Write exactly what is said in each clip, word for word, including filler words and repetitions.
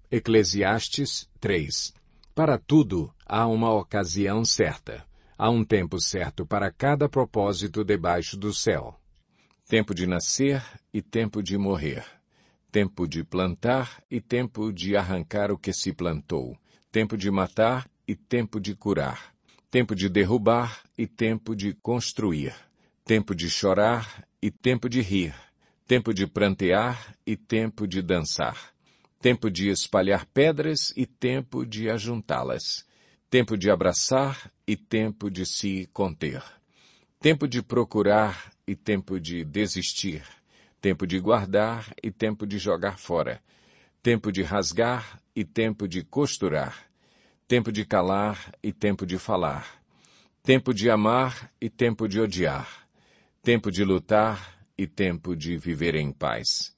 Eclesiastes três. Para tudo há uma ocasião certa. Há um tempo certo para cada propósito debaixo do céu. Tempo de nascer e tempo de morrer. Tempo de plantar e tempo de arrancar o que se plantou. Tempo de matar e tempo de curar. Tempo de derrubar e tempo de construir. Tempo de chorar e tempo de rir. Tempo de prantear e tempo de dançar. Tempo de espalhar pedras e tempo de ajuntá-las. Tempo de abraçar e tempo de se conter. Tempo de procurar e tempo de desistir. Tempo de guardar e tempo de jogar fora. Tempo de rasgar e tempo de costurar. Tempo de calar e tempo de falar. Tempo de amar e tempo de odiar. Tempo de lutar e tempo de viver em paz.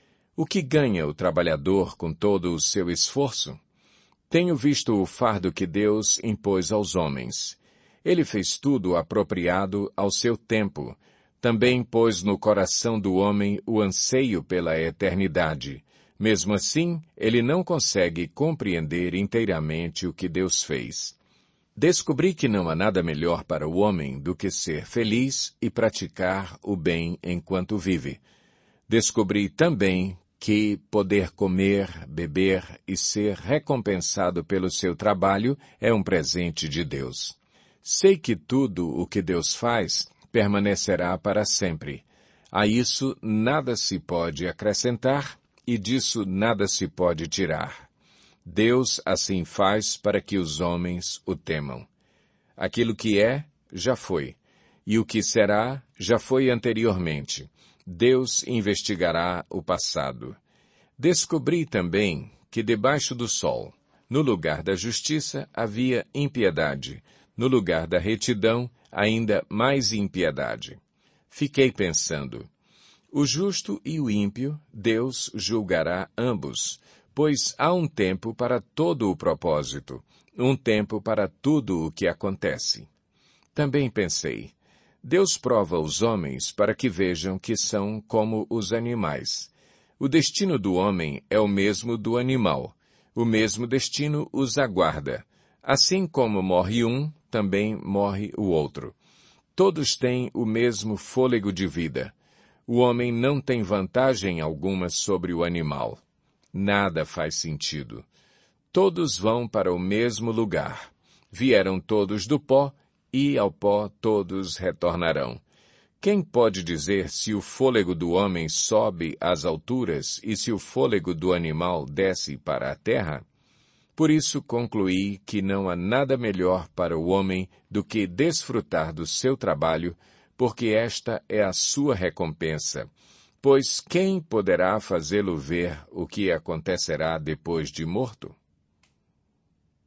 O que ganha o trabalhador com todo o seu esforço? Tenho visto o fardo que Deus impôs aos homens. Ele fez tudo apropriado ao seu tempo. Também pôs no coração do homem o anseio pela eternidade. Mesmo assim, ele não consegue compreender inteiramente o que Deus fez. Descobri que não há nada melhor para o homem do que ser feliz e praticar o bem enquanto vive. Descobri também que poder comer, beber e ser recompensado pelo seu trabalho é um presente de Deus. Sei que tudo o que Deus faz permanecerá para sempre. A isso nada se pode acrescentar e disso nada se pode tirar. Deus assim faz para que os homens o temam. Aquilo que é, já foi, e o que será, já foi anteriormente. Deus investigará o passado. Descobri também que debaixo do sol, no lugar da justiça, havia impiedade, no lugar da retidão, ainda mais impiedade. Fiquei pensando, o justo e o ímpio, Deus julgará ambos, pois há um tempo para todo o propósito, um tempo para tudo o que acontece. Também pensei, Deus prova os homens para que vejam que são como os animais. O destino do homem é o mesmo do animal. O mesmo destino os aguarda. Assim como morre um, também morre o outro. Todos têm o mesmo fôlego de vida. O homem não tem vantagem alguma sobre o animal. Nada faz sentido. Todos vão para o mesmo lugar. Vieram todos do pó, e ao pó todos retornarão. Quem pode dizer se o fôlego do homem sobe às alturas e se o fôlego do animal desce para a terra? Por isso concluí que não há nada melhor para o homem do que desfrutar do seu trabalho, porque esta é a sua recompensa. Pois quem poderá fazê-lo ver o que acontecerá depois de morto?